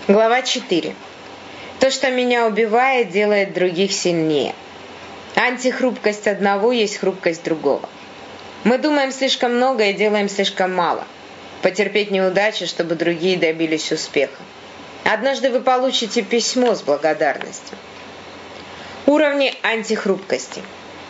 Глава 4. То, что меня убивает, делает других сильнее. Антихрупкость одного есть хрупкость другого. Мы думаем слишком много и делаем слишком мало. Потерпеть неудачи, чтобы другие добились успеха. Однажды вы получите письмо с благодарностью. Уровни антихрупкости.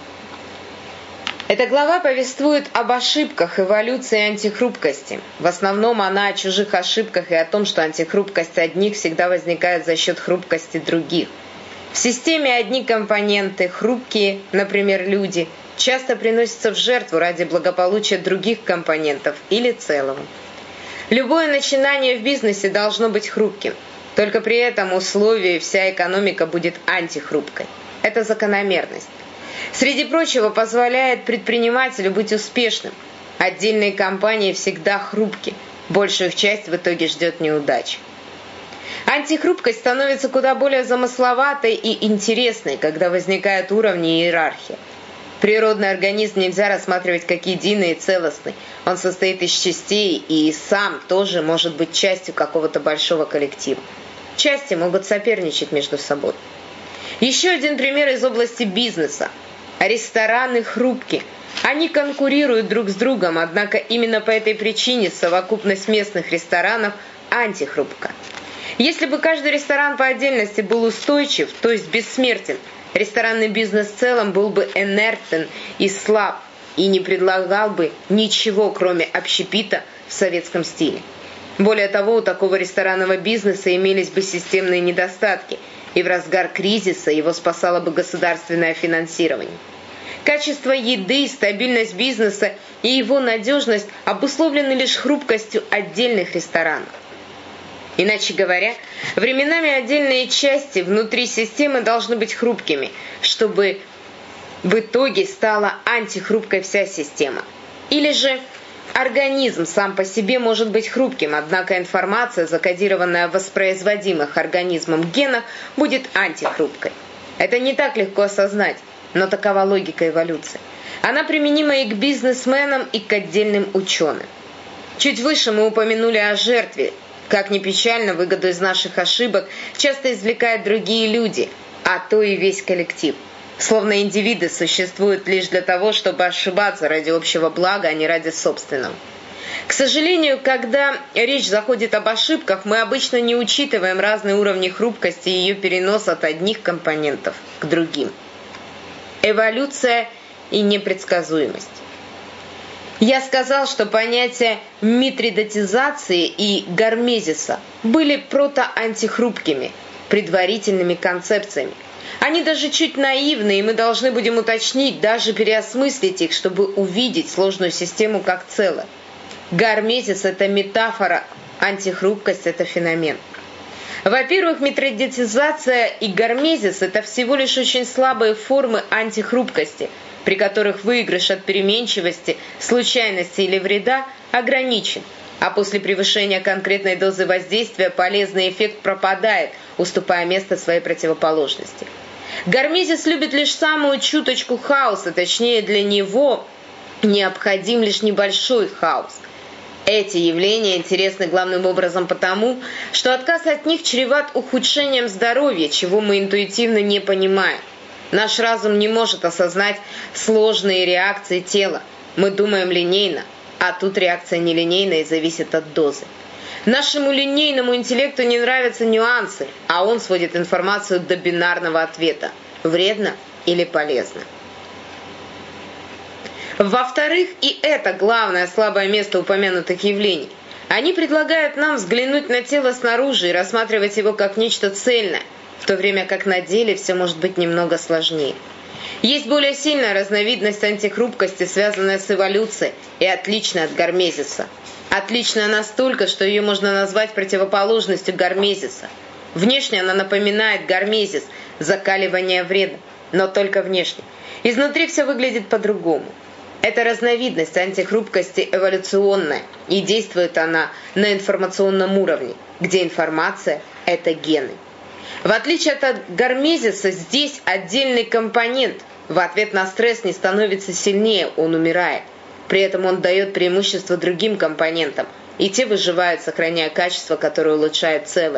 Эта глава повествует об ошибках эволюции антихрупкости. В основном она о чужих ошибках и о том, что антихрупкость одних всегда возникает за счет хрупкости других. В системе одни компоненты, хрупкие, например, люди, часто приносятся в жертву ради благополучия других компонентов или целого. Любое начинание в бизнесе должно быть хрупким. Только при этом условие и вся экономика будет антихрупкой. Это закономерность. Среди прочего, позволяет предпринимателю быть успешным. Отдельные компании всегда хрупки. Большую их часть в итоге ждет неудача. Антихрупкость становится куда более замысловатой и интересной, когда возникают уровни иерархии. Природный организм нельзя рассматривать как единый и целостный. Он состоит из частей и сам тоже может быть частью какого-то большого коллектива. Части могут соперничать между собой. Еще один пример из области бизнеса. Рестораны хрупки. Они конкурируют друг с другом, однако именно по этой причине совокупность местных ресторанов антихрупка. Если бы каждый ресторан по отдельности был устойчив, то есть бессмертен, ресторанный бизнес в целом был бы инертен и слаб, и не предлагал бы ничего, кроме общепита в советском стиле. Более того, у такого ресторанного бизнеса имелись бы системные недостатки, и в разгар кризиса его спасало бы государственное финансирование. Качество еды, стабильность бизнеса и его надежность обусловлены лишь хрупкостью отдельных ресторанов. Иначе говоря, временами отдельные части внутри системы должны быть хрупкими, чтобы в итоге стала антихрупкой вся система. Или же организм сам по себе может быть хрупким, однако информация, закодированная в воспроизводимых организмом генах, будет антихрупкой. Это не так легко осознать, но такова логика эволюции. Она применима и к бизнесменам, и к отдельным ученым. Чуть выше мы упомянули о жертве. Как ни печально, выгоду из наших ошибок часто извлекают другие люди, а то и весь коллектив. Словно индивиды существуют лишь для того, чтобы ошибаться ради общего блага, а не ради собственного. К сожалению, когда речь заходит об ошибках, мы обычно не учитываем разные уровни хрупкости и ее перенос от одних компонентов к другим. Эволюция и непредсказуемость. Я сказал, что понятия митридатизации и гармезиса были протоантихрупкими, предварительными концепциями. Они даже чуть наивны, и мы должны будем уточнить, даже переосмыслить их, чтобы увидеть сложную систему как целое. Гармезис – это метафора, антихрупкость – это феномен. Во-первых, митридатизация и гармезис – это всего лишь очень слабые формы антихрупкости, при которых выигрыш от переменчивости, случайности или вреда ограничен, а после превышения конкретной дозы воздействия полезный эффект пропадает, уступая место своей противоположности. Гармезис любит лишь самую чуточку хаоса, точнее для него необходим лишь небольшой хаос. Эти явления интересны главным образом потому, что отказ от них чреват ухудшением здоровья, чего мы интуитивно не понимаем. Наш разум не может осознать сложные реакции тела. Мы думаем линейно, а тут реакция нелинейная и зависит от дозы. Нашему линейному интеллекту не нравятся нюансы, а он сводит информацию до бинарного ответа – вредно или полезно. Во-вторых, и это главное слабое место упомянутых явлений, они предлагают нам взглянуть на тело снаружи и рассматривать его как нечто цельное, в то время как на деле все может быть немного сложнее. Есть более сильная разновидность антихрупкости, связанная с эволюцией, и отличная от гармезиса. Отличная настолько, что ее можно назвать противоположностью гармезиса. Внешне она напоминает гармезис, закаливание вреда, но только внешне. Изнутри все выглядит по-другому. Эта разновидность антихрупкости эволюционная, и действует она на информационном уровне, где информация – это гены. В отличие от гармезиса, здесь отдельный компонент в ответ на стресс не становится сильнее, он умирает. При этом он дает преимущество другим компонентам, и те выживают, сохраняя качество, которое улучшает целое.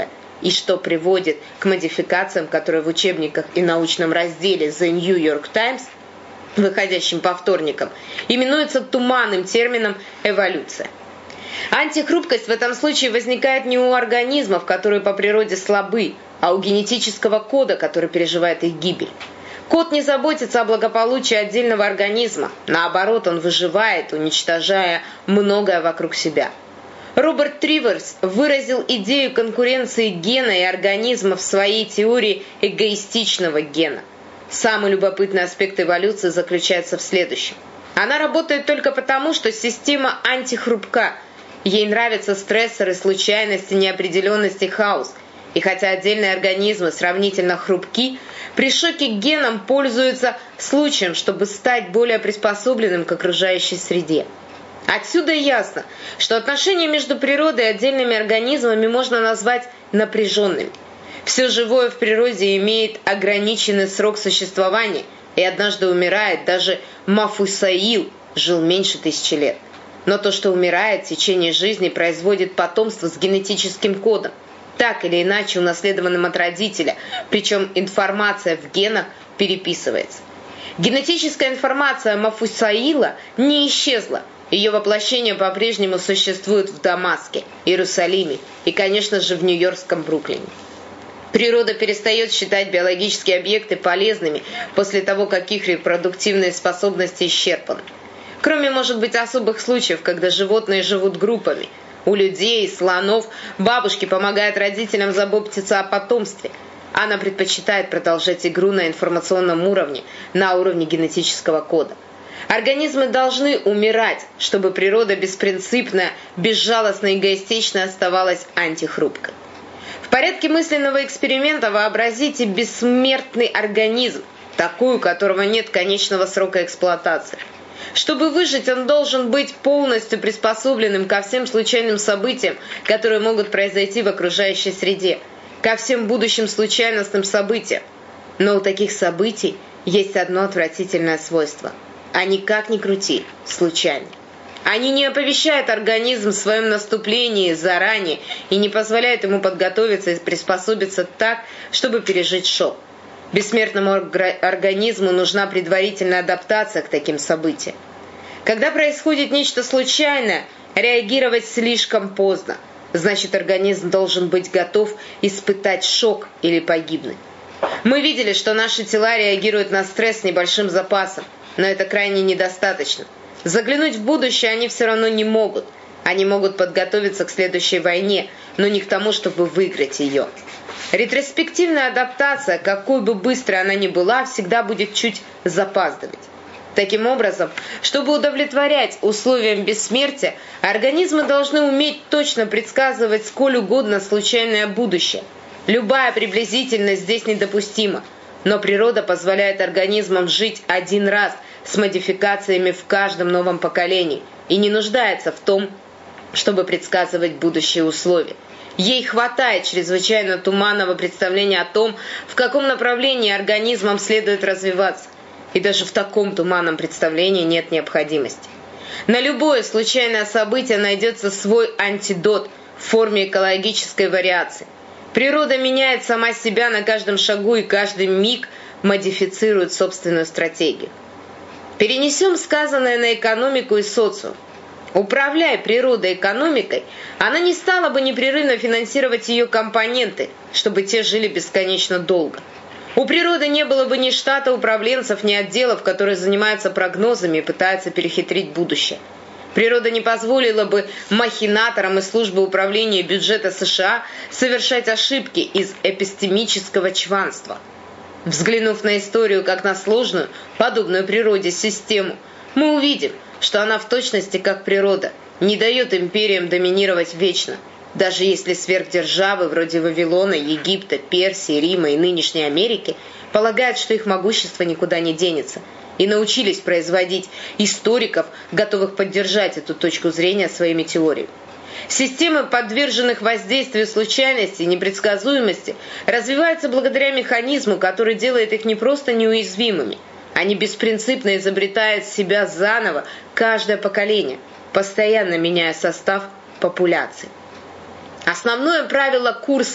и что приводит к модификациям, которые в учебниках и научном разделе The New York Times, выходящим по вторникам, именуется туманным термином «эволюция». Антихрупкость в этом случае возникает не у организмов, которые по природе слабы, а у генетического кода, который переживает их гибель. Код не заботится о благополучии отдельного организма, наоборот, он выживает, уничтожая многое вокруг себя. Роберт Триверс выразил идею конкуренции гена и организма в своей теории эгоистичного гена. Самый любопытный аспект эволюции заключается в следующем. Она работает только потому, что система антихрупка. Ей нравятся стрессоры, случайности, неопределенность и хаос. И хотя отдельные организмы сравнительно хрупки, при шоке к генам пользуются случаем, чтобы стать более приспособленным к окружающей среде. Отсюда ясно, что отношения между природой и отдельными организмами можно назвать напряженными. Все живое в природе имеет ограниченный срок существования и однажды умирает. Даже Мафусаил жил меньше 1000 лет. Но то, что умирает в течение жизни, производит потомство с генетическим кодом, так или иначе унаследованным от родителя, причем информация в генах переписывается. Генетическая информация Мафусаила не исчезла. Ее воплощение по-прежнему существует в Дамаске, Иерусалиме и, конечно же, в нью-йоркском Бруклине. Природа перестает считать биологические объекты полезными после того, как их репродуктивные способности исчерпаны. Кроме, может быть, особых случаев, когда животные живут группами. У людей, слонов, бабушки помогают родителям заботиться о потомстве. Она предпочитает продолжать игру на информационном уровне, на уровне генетического кода. Организмы должны умирать, чтобы природа беспринципно, безжалостно, эгоистично оставалась антихрупкой. В порядке мысленного эксперимента вообразите бессмертный организм, такой, у которого нет конечного срока эксплуатации. Чтобы выжить, он должен быть полностью приспособленным ко всем случайным событиям, которые могут произойти в окружающей среде, ко всем будущим случайностным событиям. Но у таких событий есть одно отвратительное свойство. Они, как ни крути, случайны. Они не оповещают организм в своем наступлении заранее и не позволяют ему подготовиться и приспособиться так, чтобы пережить шок. Бессмертному организму нужна предварительная адаптация к таким событиям. Когда происходит нечто случайное, реагировать слишком поздно. Значит, организм должен быть готов испытать шок или погибнуть. Мы видели, что наши тела реагируют на стресс с небольшим запасом, но это крайне недостаточно. Заглянуть в будущее они все равно не могут. Они могут подготовиться к следующей войне, но не к тому, чтобы выиграть ее. Ретроспективная адаптация, какой бы быстрой она ни была, всегда будет чуть запаздывать. Таким образом, чтобы удовлетворять условиям бессмертия, организмы должны уметь точно предсказывать сколь угодно случайное будущее. Любая приблизительность здесь недопустима, но природа позволяет организмам жить один раз с модификациями в каждом новом поколении и не нуждается в том, чтобы предсказывать будущие условия. Ей хватает чрезвычайно туманного представления о том, в каком направлении организмам следует развиваться. И даже в таком туманном представлении нет необходимости. На любое случайное событие найдется свой антидот в форме экологической вариации. Природа меняет сама себя на каждом шагу и каждый миг модифицирует собственную стратегию. Перенесем сказанное на экономику и социум. Управляя природой экономикой, она не стала бы непрерывно финансировать ее компоненты, чтобы те жили бесконечно долго. У природы не было бы ни штата управленцев, ни отделов, которые занимаются прогнозами и пытаются перехитрить будущее. Природа не позволила бы махинаторам из службы управления бюджета США совершать ошибки из эпистемического чванства. Взглянув на историю как на сложную, подобную природе систему, мы увидим, что она в точности как природа не дает империям доминировать вечно, даже если сверхдержавы вроде Вавилона, Египта, Персии, Рима и нынешней Америки полагают, что их могущество никуда не денется, и научились производить историков, готовых поддержать эту точку зрения своими теориями. Системы, подверженных воздействию случайности и непредсказуемости, развиваются благодаря механизму, который делает их не просто неуязвимыми. Они беспринципно изобретают себя заново каждое поколение, постоянно меняя состав популяции. Основное правило курса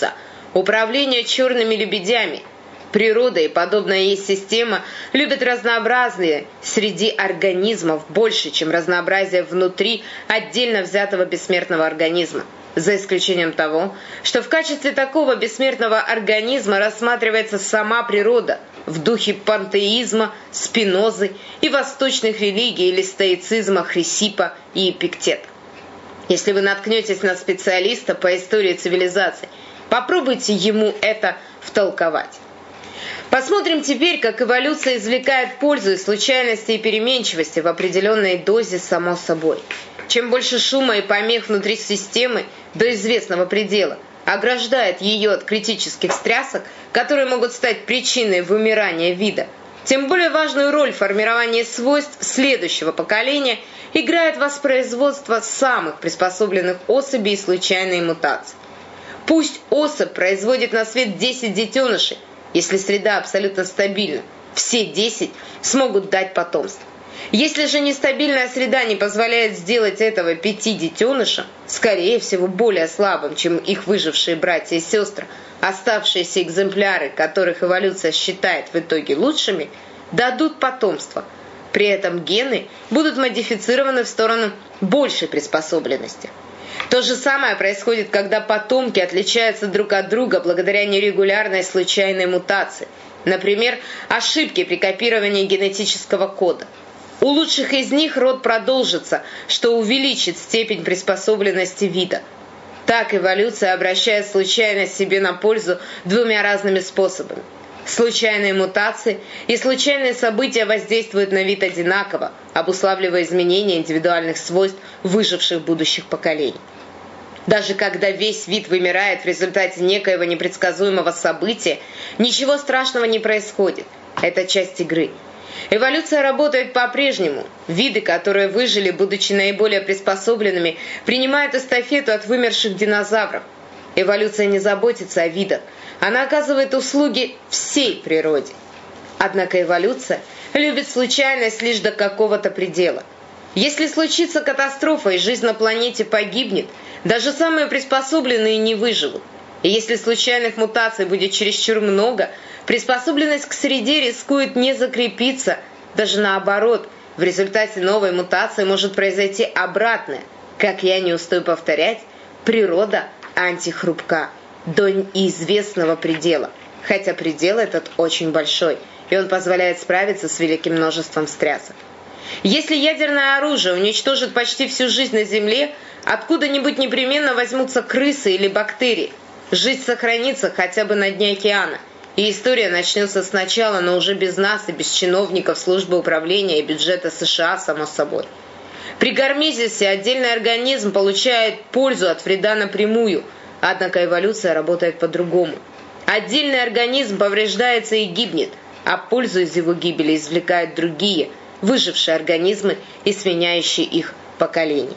Управление черными лебедями. Природа и подобная ей система любят разнообразие среди организмов больше, чем разнообразие внутри отдельно взятого бессмертного организма. За исключением того, что в качестве такого бессмертного организма рассматривается сама природа в духе пантеизма, Спинозы и восточных религий или стоицизма Хрисиппа и Эпиктета. Если вы наткнетесь на специалиста по истории цивилизаций, попробуйте ему это втолковать. Посмотрим теперь, как эволюция извлекает пользу из случайности и переменчивости в определенной дозе само собой. Чем больше шума и помех внутри системы до известного предела ограждает ее от критических встрясок, которые могут стать причиной вымирания вида, тем более важную роль в формировании свойств следующего поколения играет воспроизводство самых приспособленных особей и случайные мутации. Пусть особь производит на свет 10 детенышей, если среда абсолютно стабильна, все 10 смогут дать потомство. Если же нестабильная среда не позволяет сделать этого 5 детенышам, скорее всего более слабым, чем их выжившие братья и сестры, оставшиеся экземпляры, которых эволюция считает в итоге лучшими, дадут потомство. При этом гены будут модифицированы в сторону большей приспособленности. То же самое происходит, когда потомки отличаются друг от друга благодаря нерегулярной случайной мутации. Например, ошибки при копировании генетического кода. У лучших из них род продолжится, что увеличит степень приспособленности вида. Так эволюция обращает случайность себе на пользу двумя разными способами. Случайные мутации и случайные события воздействуют на вид одинаково, обуславливая изменения индивидуальных свойств выживших будущих поколений. Даже когда весь вид вымирает в результате некоего непредсказуемого события, ничего страшного не происходит. Это часть игры. Эволюция работает по-прежнему. Виды, которые выжили, будучи наиболее приспособленными, принимают эстафету от вымерших динозавров. Эволюция не заботится о видах. Она оказывает услуги всей природе. Однако эволюция любит случайность лишь до какого-то предела. Если случится катастрофа и жизнь на планете погибнет, даже самые приспособленные не выживут. И если случайных мутаций будет чересчур много, приспособленность к среде рискует не закрепиться, даже наоборот, в результате новой мутации может произойти обратное. Как я не устаю повторять, природа антихрупка до известного предела, хотя предел этот очень большой, и он позволяет справиться с великим множеством встрясок. Если ядерное оружие уничтожит почти всю жизнь на Земле, откуда-нибудь непременно возьмутся крысы или бактерии. Жизнь сохранится хотя бы на дне океана, и история начнется сначала, но уже без нас и без чиновников службы управления и бюджета США, само собой. При гармезисе отдельный организм получает пользу от вреда напрямую, однако эволюция работает по-другому. Отдельный организм повреждается и гибнет, а пользу из его гибели извлекают другие, выжившие организмы и сменяющие их поколения.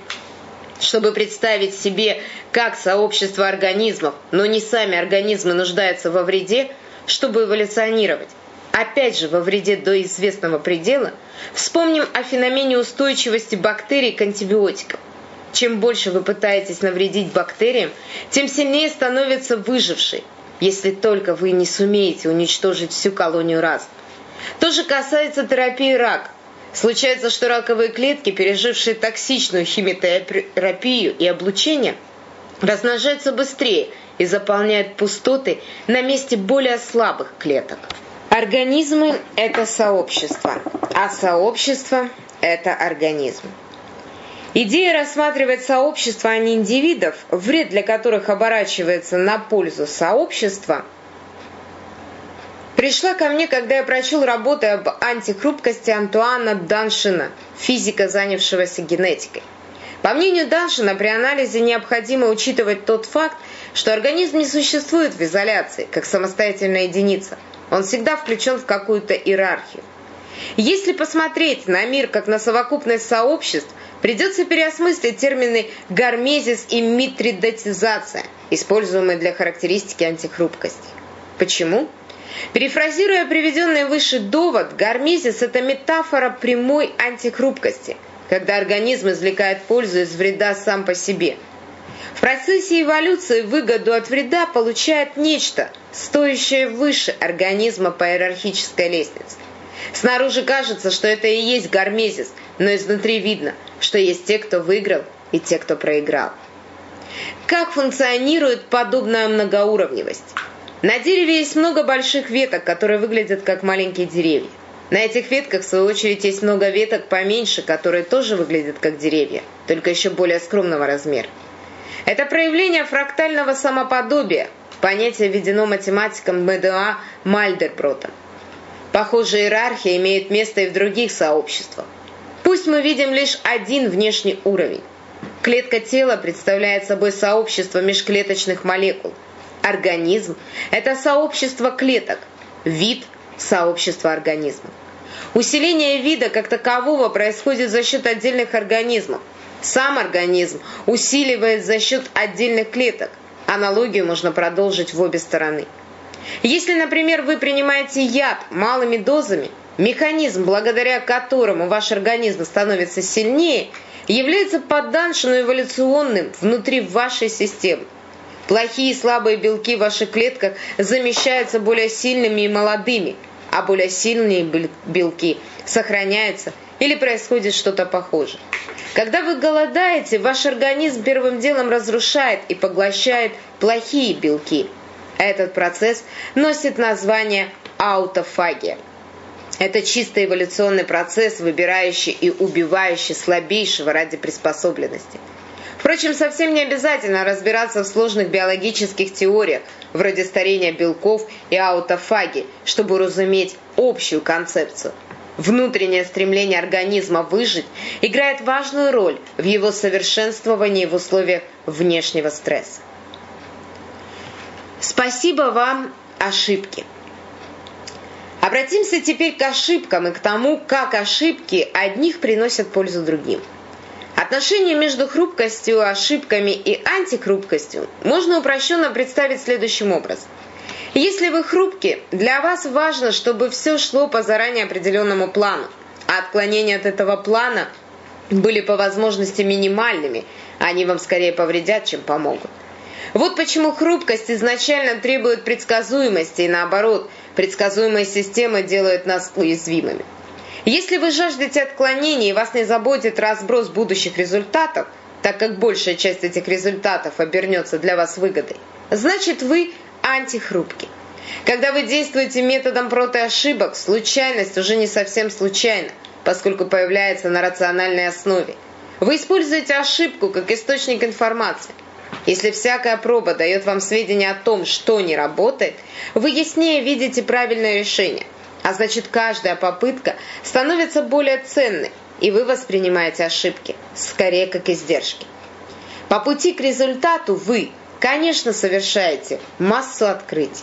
Чтобы представить себе, как сообщество организмов, но не сами организмы нуждаются во вреде, чтобы эволюционировать, опять же во вреде до известного предела, вспомним о феномене устойчивости бактерий к антибиотикам. Чем больше вы пытаетесь навредить бактериям, тем сильнее становятся выжившие, если только вы не сумеете уничтожить всю колонию разом. То же касается терапии рака. Случается, что раковые клетки, пережившие токсичную химиотерапию и облучение, размножаются быстрее и заполняют пустоты на месте более слабых клеток. Организмы – это сообщество, а сообщество – это организм. Идея рассматривать сообщество, а не индивидов, вред для которых оборачивается на пользу сообщества, пришла ко мне, когда я прочел работы об антихрупкости Антуана Даншина, физика, занявшегося генетикой. По мнению Даншина, при анализе необходимо учитывать тот факт, что организм не существует в изоляции, как самостоятельная единица. Он всегда включен в какую-то иерархию. Если посмотреть на мир как на совокупность сообществ, придется переосмыслить термины гармезис и митридатизация, используемые для характеристики антихрупкости. Почему? Перефразируя приведенный выше довод, гармезис – это метафора прямой антихрупкости, когда организм извлекает пользу из вреда сам по себе. В процессе эволюции выгоду от вреда получает нечто, стоящее выше организма по иерархической лестнице. Снаружи кажется, что это и есть гармезис, но изнутри видно, что есть те, кто выиграл, и те, кто проиграл. Как функционирует подобная многоуровневость? На дереве есть много больших веток, которые выглядят как маленькие деревья. На этих ветках, в свою очередь, есть много веток поменьше, которые тоже выглядят как деревья, только еще более скромного размера. Это проявление фрактального самоподобия, понятие введено математиком МДА Мальдербротом. Похожая иерархия имеет место и в других сообществах. Пусть мы видим лишь один внешний уровень. Клетка тела представляет собой сообщество межклеточных молекул. Организм – это сообщество клеток, вид – сообщество организмов. Усиление вида как такового происходит за счет отдельных организмов. Сам организм усиливает за счет отдельных клеток. Аналогию можно продолжить в обе стороны. Если, например, вы принимаете яд малыми дозами, механизм, благодаря которому ваш организм становится сильнее, является подданшено эволюционным внутри вашей системы. Плохие и слабые белки в ваших клетках замещаются более сильными и молодыми, а более сильные белки сохраняются или происходит что-то похожее. Когда вы голодаете, ваш организм первым делом разрушает и поглощает плохие белки. Этот процесс носит название аутофагия. Это чисто эволюционный процесс, выбирающий и убивающий слабейшего ради приспособленности. Впрочем, совсем не обязательно разбираться в сложных биологических теориях, вроде старения белков и аутофагии, чтобы уразуметь общую концепцию. Внутреннее стремление организма выжить играет важную роль в его совершенствовании в условиях внешнего стресса. Спасибо вам, ошибки. Обратимся теперь к ошибкам и к тому, как ошибки одних приносят пользу другим. Отношение между хрупкостью, ошибками и антихрупкостью можно упрощенно представить следующим образом. Если вы хрупки, для вас важно, чтобы все шло по заранее определенному плану, а отклонения от этого плана были по возможности минимальными, они вам скорее повредят, чем помогут. Вот почему хрупкость изначально требует предсказуемости, и наоборот, предсказуемые системы делают нас уязвимыми. Если вы жаждете отклонений и вас не заботит разброс будущих результатов, так как большая часть этих результатов обернется для вас выгодой, значит вы антихрупки. Когда вы действуете методом протоошибок, случайность уже не совсем случайна, поскольку появляется на рациональной основе. Вы используете ошибку как источник информации. Если всякая проба дает вам сведения о том, что не работает, вы яснее видите правильное решение, а значит каждая попытка становится более ценной, и вы воспринимаете ошибки скорее как издержки. По пути к результату вы, конечно, совершаете массу открытий.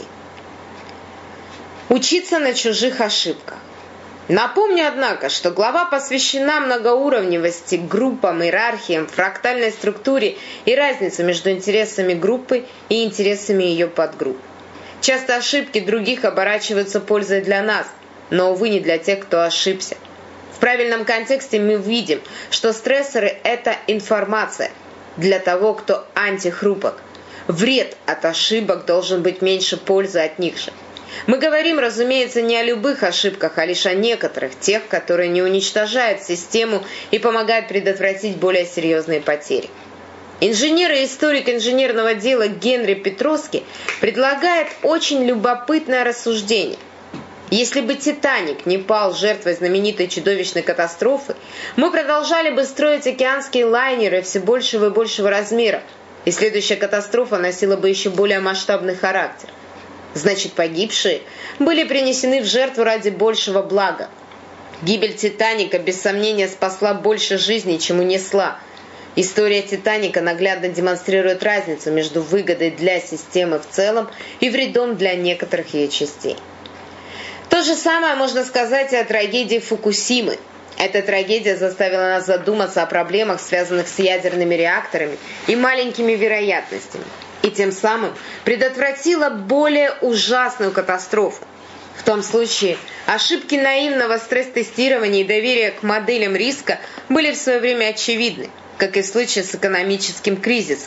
Учиться на чужих ошибках. Напомню, однако, что глава посвящена многоуровневости, группам, иерархиям, фрактальной структуре и разнице между интересами группы и интересами ее подгрупп. Часто ошибки других оборачиваются пользой для нас, но, увы, не для тех, кто ошибся. В правильном контексте мы видим, что стрессоры – это информация для того, кто антихрупок. Вред от ошибок должен быть меньше пользы от них же. Мы говорим, разумеется, не о любых ошибках, а лишь о некоторых, тех, которые не уничтожают систему и помогают предотвратить более серьезные потери. Инженер и историк инженерного дела Генри Петровский предлагает очень любопытное рассуждение. Если бы «Титаник» не пал жертвой знаменитой чудовищной катастрофы, мы продолжали бы строить океанские лайнеры все большего и большего размера, и следующая катастрофа носила бы еще более масштабный характер. Значит, погибшие были принесены в жертву ради большего блага. Гибель «Титаника» без сомнения спасла больше жизней, чем унесла. История «Титаника» наглядно демонстрирует разницу между выгодой для системы в целом и вредом для некоторых ее частей. То же самое можно сказать и о трагедии Фукусимы. Эта трагедия заставила нас задуматься о проблемах, связанных с ядерными реакторами и маленькими вероятностями, и тем самым предотвратила более ужасную катастрофу. В том случае ошибки наивного стресс-тестирования и доверия к моделям риска были в свое время очевидны, как и в случае с экономическим кризисом.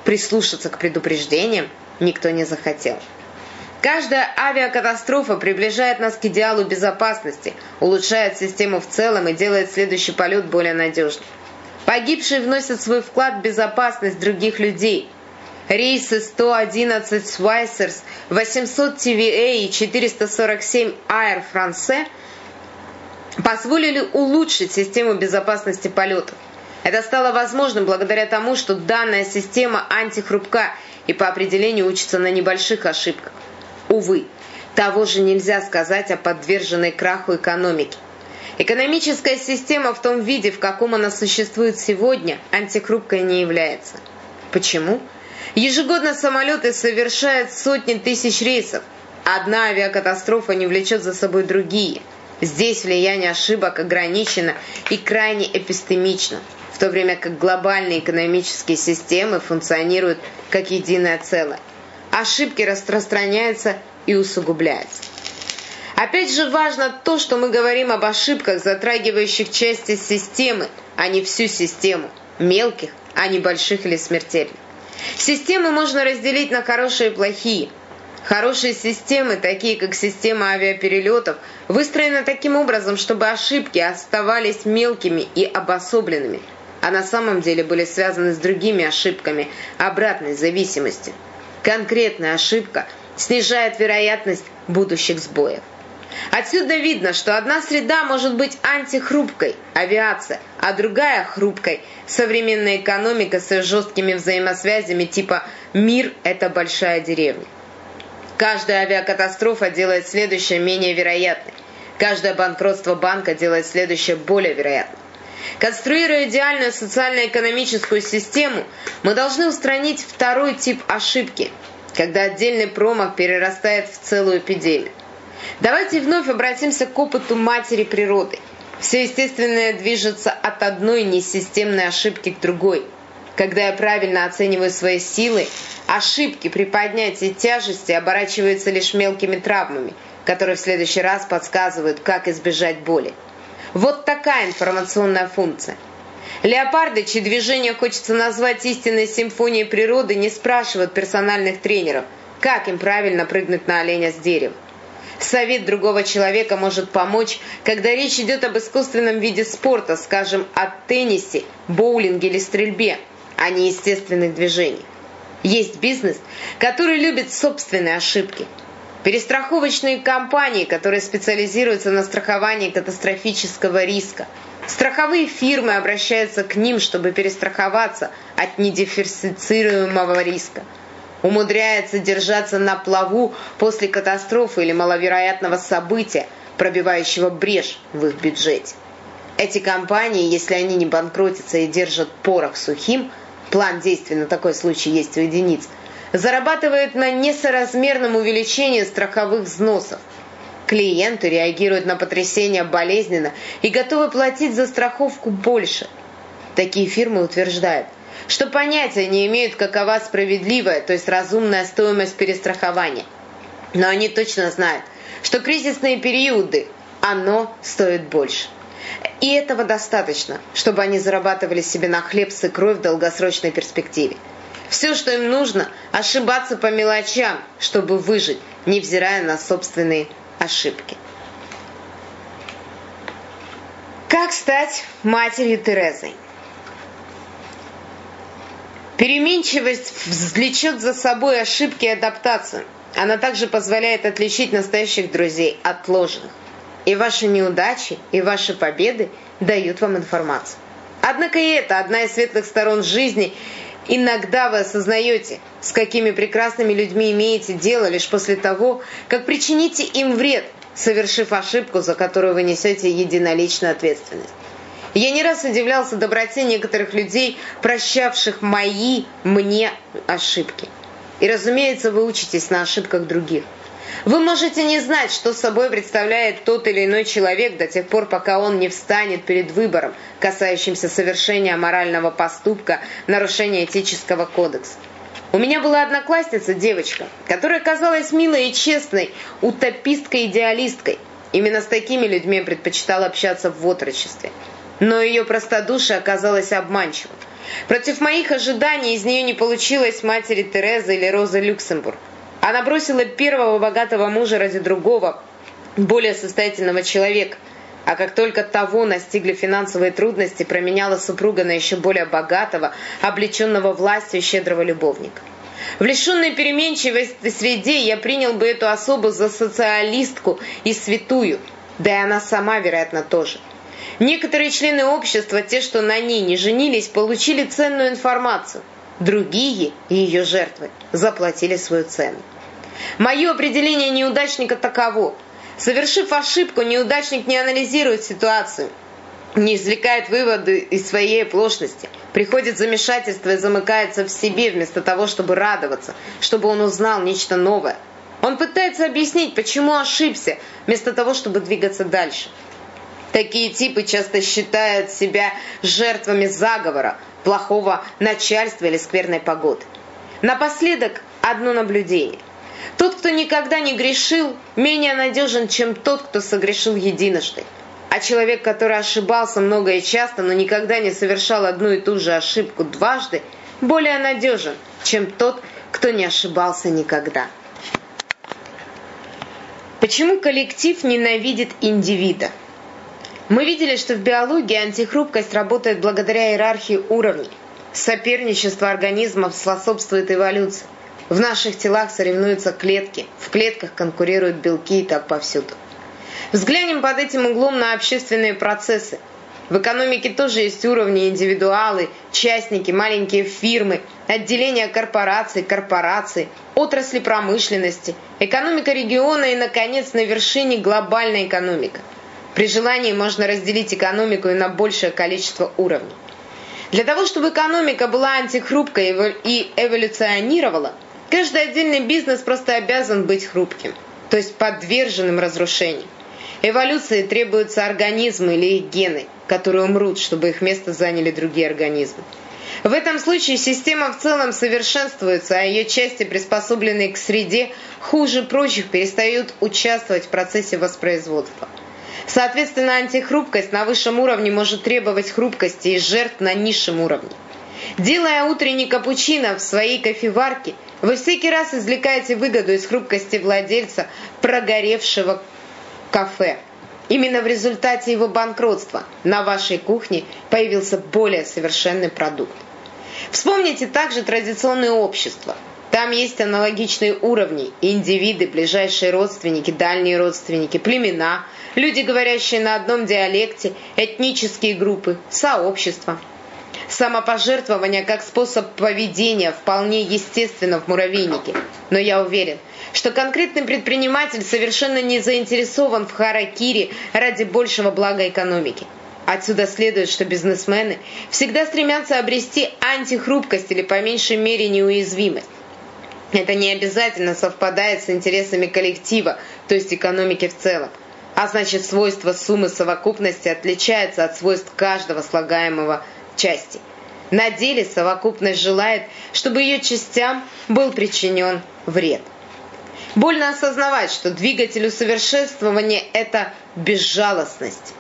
Прислушаться к предупреждениям никто не захотел. Каждая авиакатастрофа приближает нас к идеалу безопасности, улучшает систему в целом и делает следующий полет более надежным. Погибшие вносят свой вклад в безопасность других людей. Рейсы 111 Swissers, 800 TVA и 447 Air France позволили улучшить систему безопасности полетов. Это стало возможным благодаря тому, что данная система антихрупка и по определению учится на небольших ошибках. Увы, того же нельзя сказать о подверженной краху экономике. Экономическая система в том виде, в каком она существует сегодня, антихрупкой не является. Почему? Ежегодно самолеты совершают сотни тысяч рейсов. Одна авиакатастрофа не влечет за собой другие. Здесь влияние ошибок ограничено и крайне эпистемично, в то время как глобальные экономические системы функционируют как единое целое. Ошибки распространяются и усугубляются. Опять же важно то, что мы говорим об ошибках, затрагивающих части системы, а не всю систему, мелких, а не больших или смертельных. Системы можно разделить на хорошие и плохие. Хорошие системы, такие как система авиаперелетов, выстроены таким образом, чтобы ошибки оставались мелкими и обособленными, а на самом деле были связаны с другими ошибками обратной зависимости. Конкретная ошибка снижает вероятность будущих сбоев. Отсюда видно, что одна среда может быть антихрупкой, авиация, а другая хрупкой, современная экономика с жесткими взаимосвязями типа «мир – это большая деревня». Каждая авиакатастрофа делает следующее менее вероятной. Каждое банкротство банка делает следующее более вероятным. Конструируя идеальную социально-экономическую систему, мы должны устранить второй тип ошибки, когда отдельный промах перерастает в целую эпидемию. Давайте вновь обратимся к опыту матери природы. Все естественное движется от одной несистемной ошибки к другой. Когда я правильно оцениваю свои силы, ошибки при поднятии тяжести оборачиваются лишь мелкими травмами, которые в следующий раз подсказывают, как избежать боли. Вот такая информационная функция. Леопарды, чьи движения хочется назвать истинной симфонией природы, не спрашивают персональных тренеров, как им правильно прыгнуть на оленя с дерева. Совет другого человека может помочь, когда речь идет об искусственном виде спорта, скажем, о теннисе, боулинге или стрельбе, а не естественных движениях. Есть бизнес, который любит собственные ошибки. Перестраховочные компании, которые специализируются на страховании катастрофического риска. Страховые фирмы обращаются к ним, чтобы перестраховаться от недифференцируемого риска. Умудряются держаться на плаву после катастрофы или маловероятного события, пробивающего брешь в их бюджете. Эти компании, если они не банкротятся и держат порох сухим, план действий на такой случай есть у единиц, зарабатывают на несоразмерном увеличении страховых взносов. Клиенты реагируют на потрясение болезненно и готовы платить за страховку больше. Такие фирмы утверждают, что понятия не имеют, какова справедливая, то есть разумная стоимость перестрахования. Но они точно знают, что кризисные периоды оно стоит больше. И этого достаточно, чтобы они зарабатывали себе на хлеб с икрой в долгосрочной перспективе. Все, что им нужно, ошибаться по мелочам, чтобы выжить, невзирая на собственные ошибки. Как стать матерью Терезой? Переменчивость влечет за собой ошибки и адаптацию. Она также позволяет отличить настоящих друзей от ложных. И ваши неудачи, и ваши победы дают вам информацию. Однако и это одна из светлых сторон жизни. Иногда вы осознаете, с какими прекрасными людьми имеете дело лишь после того, как причините им вред, совершив ошибку, за которую вы несете единоличную ответственность. Я не раз удивлялся доброте некоторых людей, прощавших мне ошибки. И, разумеется, вы учитесь на ошибках других. Вы можете не знать, что собой представляет тот или иной человек до тех пор, пока он не встанет перед выбором, касающимся совершения аморального поступка, нарушения этического кодекса. У меня была одноклассница, девочка, которая казалась милой и честной, утописткой-идеалисткой. Именно с такими людьми я предпочитала общаться в отрочестве. Но ее простодушие оказалось обманчивым. Против моих ожиданий из нее не получилась Матери Тереза или Роза Люксембург. Она бросила первого богатого мужа ради другого, более состоятельного человека, а как только того настигли финансовые трудности, променяла супруга на еще более богатого, облеченного властью щедрого любовника. В лишенной переменчивости среде я принял бы эту особу за социалистку и святую, да и она сама, вероятно, тоже. Некоторые члены общества, те, что на ней не женились, получили ценную информацию. Другие, ее жертвы, заплатили свою цену. Мое определение неудачника таково. Совершив ошибку, неудачник не анализирует ситуацию, не извлекает выводы из своей оплошности, приходит в замешательство и замыкается в себе, вместо того, чтобы радоваться, чтобы он узнал нечто новое. Он пытается объяснить, почему ошибся, вместо того, чтобы двигаться дальше. Такие типы часто считают себя жертвами заговора, плохого начальства или скверной погоды. Напоследок одно наблюдение. Тот, кто никогда не грешил, менее надежен, чем тот, кто согрешил единожды. А человек, который ошибался много и часто, но никогда не совершал одну и ту же ошибку дважды, более надежен, чем тот, кто не ошибался никогда. Почему коллектив ненавидит индивида? Мы видели, что в биологии антихрупкость работает благодаря иерархии уровней. Соперничество организмов способствует эволюции. В наших телах соревнуются клетки, в клетках конкурируют белки и так повсюду. Взглянем под этим углом на общественные процессы. В экономике тоже есть уровни: индивидуалы, частники, маленькие фирмы, отделения корпораций, отрасли промышленности, экономика региона и, наконец, на вершине глобальная экономика. При желании можно разделить экономику и на большее количество уровней. Для того, чтобы экономика была антихрупкой и эволюционировала, каждый отдельный бизнес просто обязан быть хрупким, то есть подверженным разрушению. Эволюции требуются организмы или их гены, которые умрут, чтобы их место заняли другие организмы. В этом случае система в целом совершенствуется, а ее части, приспособленные к среде, хуже прочих перестают участвовать в процессе воспроизводства. Соответственно, антихрупкость на высшем уровне может требовать хрупкости и жертв на низшем уровне. Делая утренний капучино в своей кофеварке, вы всякий раз извлекаете выгоду из хрупкости владельца прогоревшего кафе. Именно в результате его банкротства на вашей кухне появился более совершенный продукт. Вспомните также традиционные общества. Там есть аналогичные уровни: индивиды, ближайшие родственники, дальние родственники, племена, люди, говорящие на одном диалекте, этнические группы, сообщества. Самопожертвование как способ поведения вполне естественно в муравейнике, но я уверен, что конкретный предприниматель совершенно не заинтересован в харакири ради большего блага экономики. Отсюда следует, что бизнесмены всегда стремятся обрести антихрупкость или по меньшей мере неуязвимость. Это не обязательно совпадает с интересами коллектива, то есть экономики в целом. А значит, свойство суммы совокупности отличается от свойств каждого слагаемого части. На деле совокупность желает, чтобы ее частям был причинен вред. Больно осознавать, что двигатель усовершенствования – это безжалостность.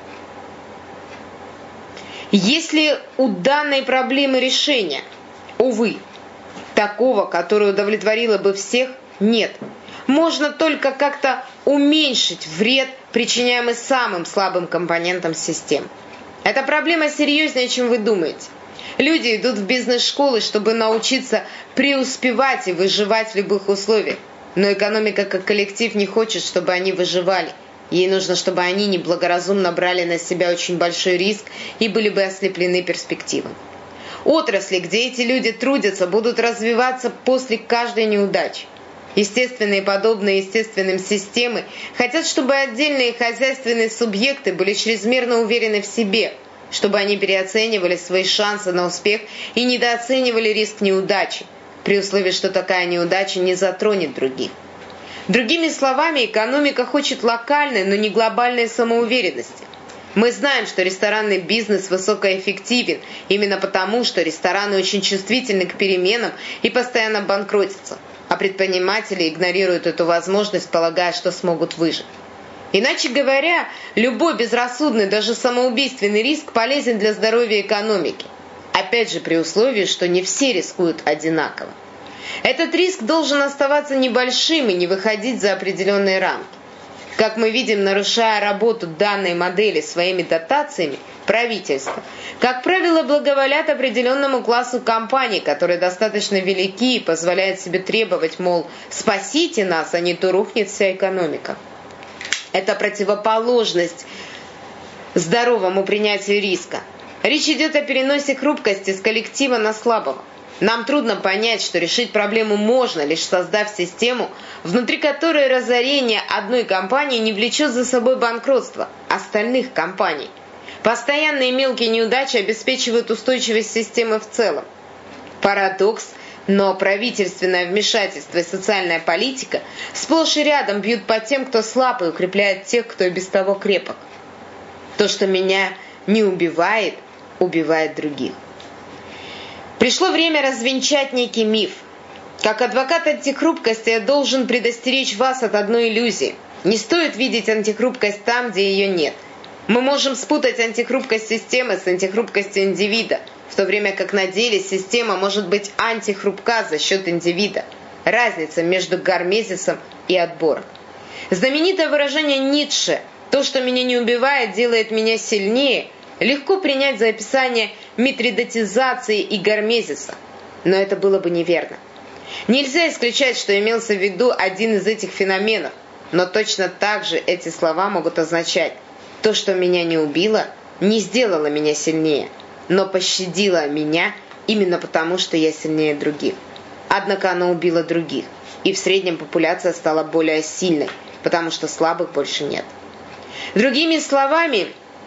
Если у данной проблемы решения, увы, такого, которое удовлетворило бы всех, нет. Можно только как-то уменьшить вред, причиняемый самым слабым компонентам системы. Эта проблема серьезнее, чем вы думаете. Люди идут в бизнес-школы, чтобы научиться преуспевать и выживать в любых условиях. Но экономика как коллектив не хочет, чтобы они выживали. Ей нужно, чтобы они неблагоразумно брали на себя очень большой риск и были бы ослеплены перспективами. Отрасли, где эти люди трудятся, будут развиваться после каждой неудачи. Естественные, подобные естественным системы, хотят, чтобы отдельные хозяйственные субъекты были чрезмерно уверены в себе, чтобы они переоценивали свои шансы на успех и недооценивали риск неудачи, при условии, что такая неудача не затронет других. Другими словами, экономика хочет локальной, но не глобальной самоуверенности. Мы знаем, что ресторанный бизнес высокоэффективен, именно потому, что рестораны очень чувствительны к переменам и постоянно банкротятся, а предприниматели игнорируют эту возможность, полагая, что смогут выжить. Иначе говоря, любой безрассудный, даже самоубийственный риск полезен для здоровья экономики. Опять же, при условии, что не все рискуют одинаково. Этот риск должен оставаться небольшим и не выходить за определенные рамки. Как мы видим, нарушая работу данной модели своими дотациями, правительство, как правило, благоволят определенному классу компаний, которые достаточно велики и позволяют себе требовать, мол, спасите нас, а не то рухнет вся экономика. Это противоположность здоровому принятию риска. Речь идет о переносе хрупкости с коллектива на слабого. Нам трудно понять, что решить проблему можно, лишь создав систему, внутри которой разорение одной компании не влечет за собой банкротство остальных компаний. Постоянные мелкие неудачи обеспечивают устойчивость системы в целом. Парадокс, но правительственное вмешательство и социальная политика сплошь и рядом бьют по тем, кто слаб, и укрепляют тех, кто и без того крепок. То, что меня не убивает, убивает других. Пришло время развенчать некий миф. Как адвокат антихрупкости я должен предостеречь вас от одной иллюзии. Не стоит видеть антихрупкость там, где ее нет. Мы можем спутать антихрупкость системы с антихрупкостью индивида, в то время как на деле система может быть антихрупка за счет индивида. Разница между гармезисом и отбором. Знаменитое выражение Ницше «то, что меня не убивает, делает меня сильнее» легко принять за описание митридатизации и гармезиса, но это было бы неверно. Нельзя исключать, что имелся в виду один из этих феноменов, но точно так же эти слова могут означать: то, что меня не убило, не сделало меня сильнее, но пощадило меня именно потому, что я сильнее других. Однако оно убило других, и в среднем популяция стала более сильной, потому что слабых больше нет. Другими словами,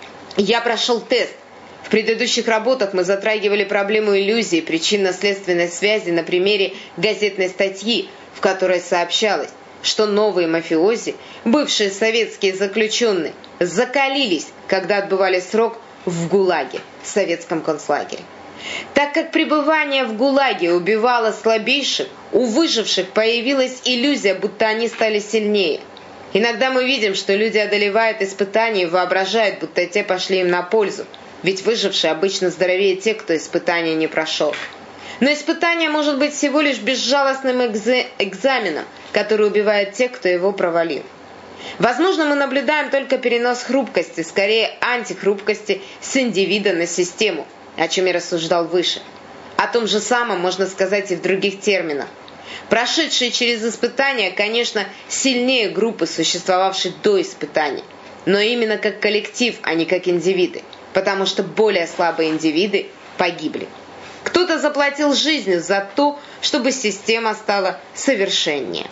я прошел тест. В предыдущих работах мы затрагивали проблему иллюзии причинно-следственной связи на примере газетной статьи, в которой сообщалось, что новые мафиози, бывшие советские заключенные, закалились, когда отбывали срок в ГУЛАГе, советском концлагере. Так как пребывание в ГУЛАГе убивало слабейших, у выживших появилась иллюзия, будто они стали сильнее. Иногда мы видим, что люди одолевают испытания и воображают, будто те пошли им на пользу, ведь выжившие обычно здоровее тех, кто испытания не прошел. Но испытание может быть всего лишь безжалостным экзаменом, который убивает тех, кто его провалил. Возможно, мы наблюдаем только перенос хрупкости, скорее антихрупкости, с индивида на систему, о чем я рассуждал выше. О том же самом можно сказать и в других терминах. Прошедшие через испытания, конечно, сильнее группы, существовавшей до испытаний, но именно как коллектив, а не как индивиды, потому что более слабые индивиды погибли. Кто-то заплатил жизнью за то, чтобы система стала совершеннее.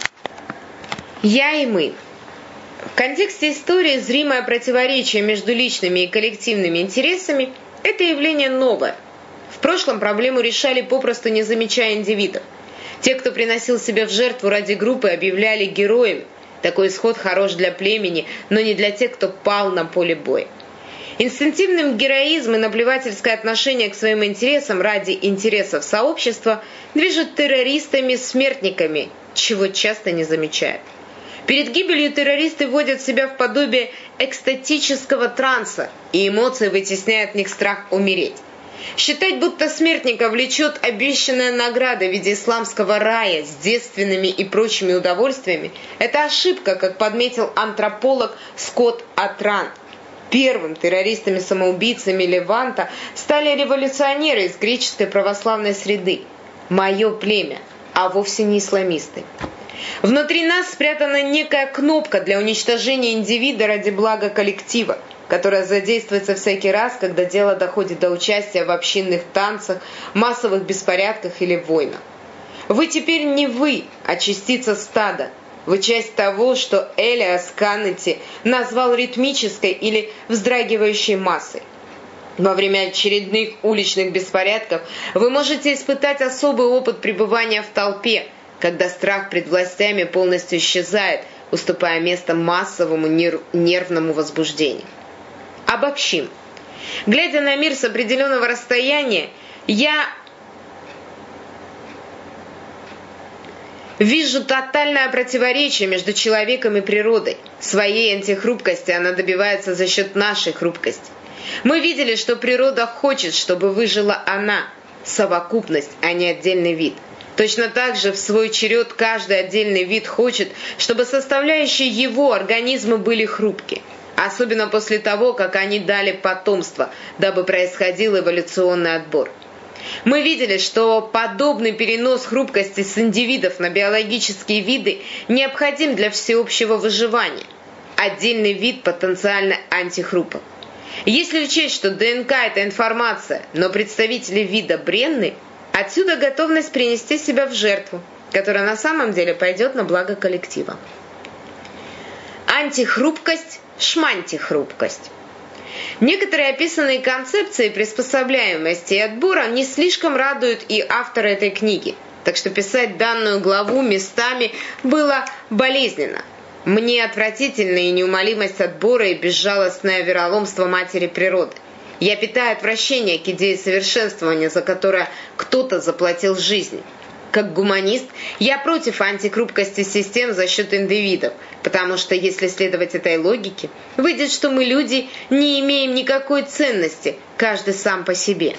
Я и мы. В контексте истории зримое противоречие между личными и коллективными интересами – это явление новое. В прошлом проблему решали попросту не замечая индивидов. Те, кто приносил себя в жертву ради группы, объявляли героями. Такой исход хорош для племени, но не для тех, кто пал на поле боя. Инстинктивным героизм и наплевательское отношение к своим интересам ради интересов сообщества движут террористами-смертниками, чего часто не замечают. Перед гибелью террористы вводят себя в подобие экстатического транса, и эмоции вытесняют в них страх умереть. Считать, будто смертника влечет обещанная награда в виде исламского рая с девственными и прочими удовольствиями – это ошибка, как подметил антрополог Скотт Атран. Первым террористами-самоубийцами Леванта стали революционеры из греческой православной среды – «Мое племя», а вовсе не исламисты. Внутри нас спрятана некая кнопка для уничтожения индивида ради блага коллектива, которая задействуется всякий раз, когда дело доходит до участия в общинных танцах, массовых беспорядках или войнах. Вы теперь не вы, а частица стада. Вы часть того, что Элиас Каннети назвал ритмической или вздрагивающей массой. Во время очередных уличных беспорядков вы можете испытать особый опыт пребывания в толпе, когда страх пред властями полностью исчезает, уступая место массовому нервному возбуждению. Обобщим. Глядя на мир с определенного расстояния, я вижу тотальное противоречие между человеком и природой. Своей антихрупкости она добивается за счет нашей хрупкости. Мы видели, что природа хочет, чтобы выжила она, совокупность, а не отдельный вид. Точно так же в свой черед каждый отдельный вид хочет, чтобы составляющие его организмы были хрупки, особенно после того, как они дали потомство, дабы происходил эволюционный отбор. Мы видели, что подобный перенос хрупкости с индивидов на биологические виды необходим для всеобщего выживания. Отдельный вид потенциально антихрупок. Если учесть, что ДНК – это информация, но представители вида бренны, отсюда готовность принести себя в жертву, которая на самом деле пойдет на благо коллектива. Антихрупкость, шмантихрупкость. Некоторые описанные концепции приспособляемости и отбора не слишком радуют и автора этой книги, так что писать данную главу местами было болезненно. Мне отвратительна и неумолимость отбора и безжалостное вероломство матери природы. Я питаю отвращение к идее совершенствования, за которое кто-то заплатил жизнью. Как гуманист, я против антихрупкости систем за счет индивидов, потому что, если следовать этой логике, выйдет, что мы, люди, не имеем никакой ценности, каждый сам по себе.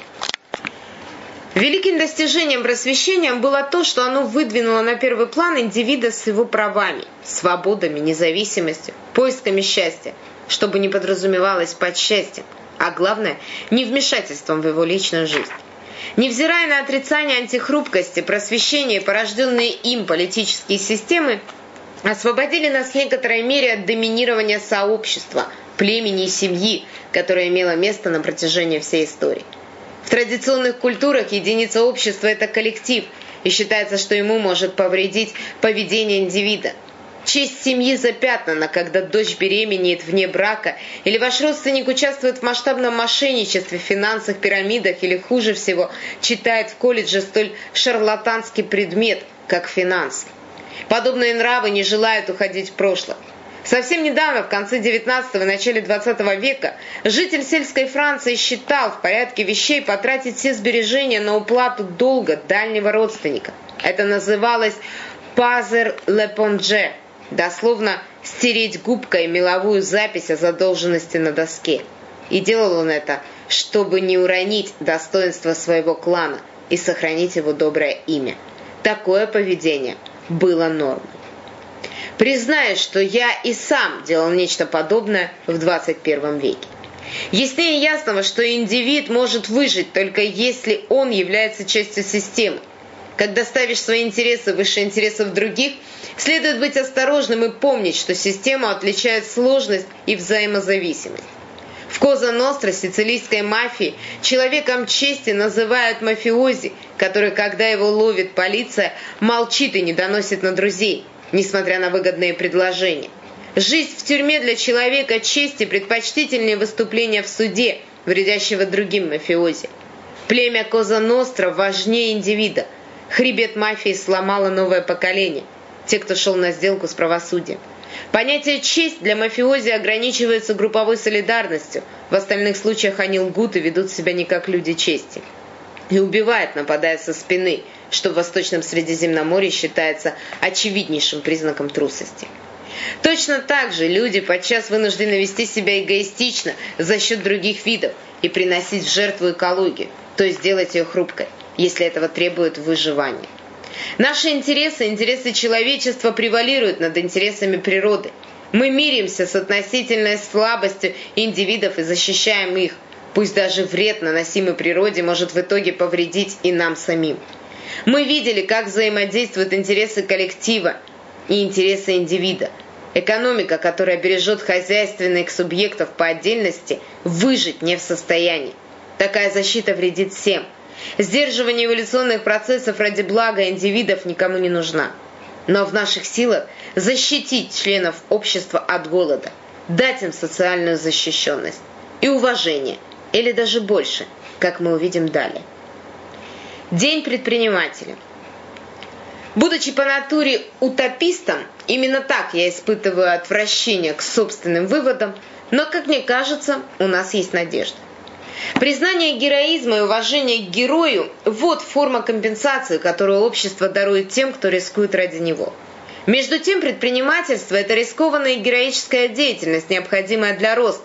Великим достижением просвещения было то, что оно выдвинуло на первый план индивида с его правами, свободами, независимостью, поисками счастья, чтобы не подразумевалось под счастьем, а главное, невмешательством в его личную жизнь. Невзирая на отрицание антихрупкости, просвещение и порожденные им политические системы освободили нас в некоторой мере от доминирования сообщества, племени и семьи, которое имело место на протяжении всей истории. В традиционных культурах единица общества – это коллектив, и считается, что ему может повредить поведение индивида. Честь семьи запятнана, когда дочь беременеет вне брака, или ваш родственник участвует в масштабном мошенничестве, финансах, пирамидах, или, хуже всего, читает в колледже столь шарлатанский предмет, как финансы. Подобные нравы не желают уходить в прошлое. Совсем недавно, в конце XIX и начале XX века, житель сельской Франции считал в порядке вещей потратить все сбережения на уплату долга дальнего родственника. Это называлось «passer l'éponge», дословно «стереть губкой меловую запись о задолженности на доске». И делал он это, чтобы не уронить достоинство своего клана и сохранить его доброе имя. Такое поведение было нормой. Признаю, что я и сам делал нечто подобное в 21 веке. Яснее ясного, что индивид может выжить только если он является частью системы. Когда ставишь свои интересы выше интересов других, следует быть осторожным и помнить, что систему отличает сложность и взаимозависимость. В Коза Ностра, сицилийской мафии, человеком чести называют мафиози, который, когда его ловит полиция, молчит и не доносит на друзей, несмотря на выгодные предложения. Жизнь в тюрьме для человека чести предпочтительнее выступления в суде, вредящего другим мафиози. Племя Коза Ностра важнее индивида. Хребет мафии сломало новое поколение, те, кто шел на сделку с правосудием. Понятие «честь» для мафиози ограничивается групповой солидарностью, в остальных случаях они лгут и ведут себя не как люди чести. И убивают, нападая со спины, что в Восточном Средиземноморье считается очевиднейшим признаком трусости. Точно так же люди подчас вынуждены вести себя эгоистично за счет других видов и приносить в жертву экологию, то есть делать ее хрупкой, если этого требует выживание. Наши интересы, интересы человечества превалируют над интересами природы. Мы миримся с относительной слабостью индивидов и защищаем их, пусть даже вред, наносимый природе, может в итоге повредить и нам самим. Мы видели, как взаимодействуют интересы коллектива и интересы индивида. Экономика, которая бережет хозяйственных субъектов по отдельности, выжить не в состоянии. Такая защита вредит всем. Сдерживание эволюционных процессов ради блага индивидов никому не нужна. Но в наших силах защитить членов общества от голода, дать им социальную защищенность и уважение, или даже больше, как мы увидим далее. День предпринимателя. Будучи по натуре утопистом, именно так я испытываю отвращение к собственным выводам, но, как мне кажется, у нас есть надежда. Признание героизма и уважение к герою – вот форма компенсации, которую общество дарует тем, кто рискует ради него. Между тем, предпринимательство – это рискованная и героическая деятельность, необходимая для роста,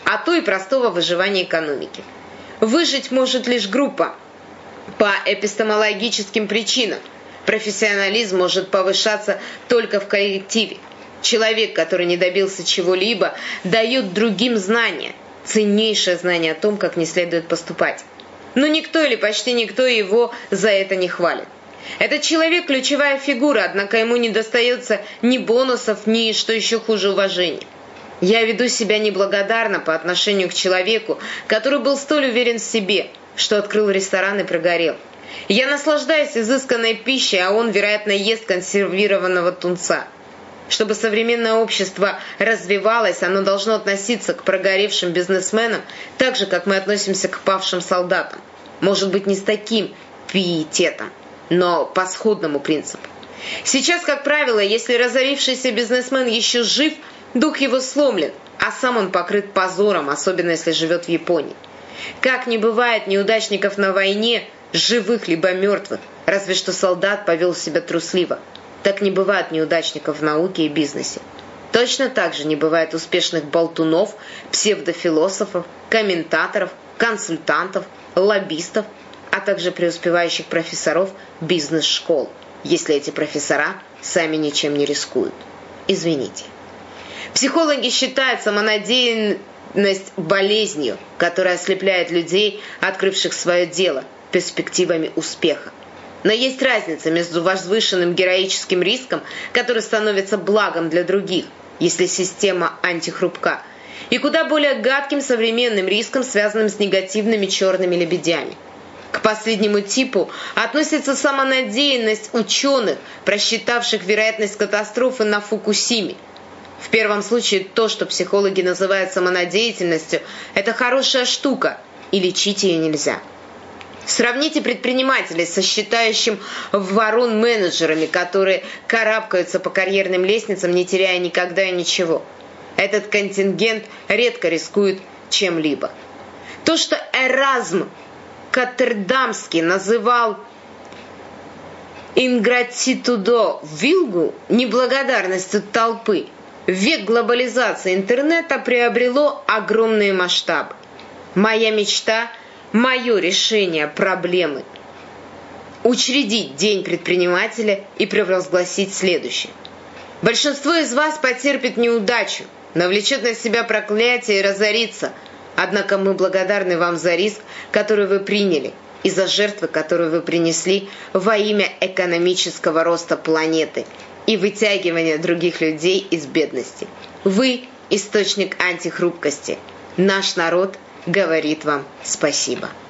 а то и простого выживания экономики. Выжить может лишь группа по эпистемологическим причинам. Профессионализм может повышаться только в коллективе. Человек, который не добился чего-либо, дает другим знания, ценнейшее знание о том, как не следует поступать. Но никто или почти никто его за это не хвалит. Этот человек – ключевая фигура, однако ему не достается ни бонусов, ни, что еще хуже, уважения. Я веду себя неблагодарно по отношению к человеку, который был столь уверен в себе, что открыл ресторан и прогорел. Я наслаждаюсь изысканной пищей, а он, вероятно, ест консервированного тунца. Чтобы современное общество развивалось, оно должно относиться к прогоревшим бизнесменам так же, как мы относимся к павшим солдатам. Может быть, не с таким пиететом, но по сходному принципу. Сейчас, как правило, если разорившийся бизнесмен еще жив, дух его сломлен, а сам он покрыт позором, особенно если живет в Японии. Как не бывает неудачников на войне, живых либо мертвых, разве что солдат повел себя трусливо. Так не бывает неудачников в науке и бизнесе. Точно так же не бывает успешных болтунов, псевдофилософов, комментаторов, консультантов, лоббистов, а также преуспевающих профессоров бизнес-школ, если эти профессора сами ничем не рискуют. Извините. Психологи считают самонадеянность болезнью, которая ослепляет людей, открывших свое дело, перспективами успеха. Но есть разница между возвышенным героическим риском, который становится благом для других, если система антихрупка, и куда более гадким современным риском, связанным с негативными черными лебедями. К последнему типу относится самонадеянность ученых, просчитавших вероятность катастрофы на Фукусиме. В первом случае то, что психологи называют самонадеятельностью, это хорошая штука, и лечить ее нельзя. Сравните предпринимателей со считающим ворон менеджерами, которые карабкаются по карьерным лестницам, не теряя никогда и ничего. Этот контингент редко рискует чем-либо. То, что Эразм Каттердамский называл «ингратитудо вилгу» – неблагодарностью толпы, в век глобализации интернета приобрело огромные масштабы. Моя мечта – мое решение проблемы – учредить День предпринимателя и провозгласить следующее. Большинство из вас потерпит неудачу, навлечет на себя проклятие и разорится, однако мы благодарны вам за риск, который вы приняли, и за жертвы, которые вы принесли во имя экономического роста планеты и вытягивания других людей из бедности. Вы – источник антихрупкости. Наш народ говорит вам спасибо.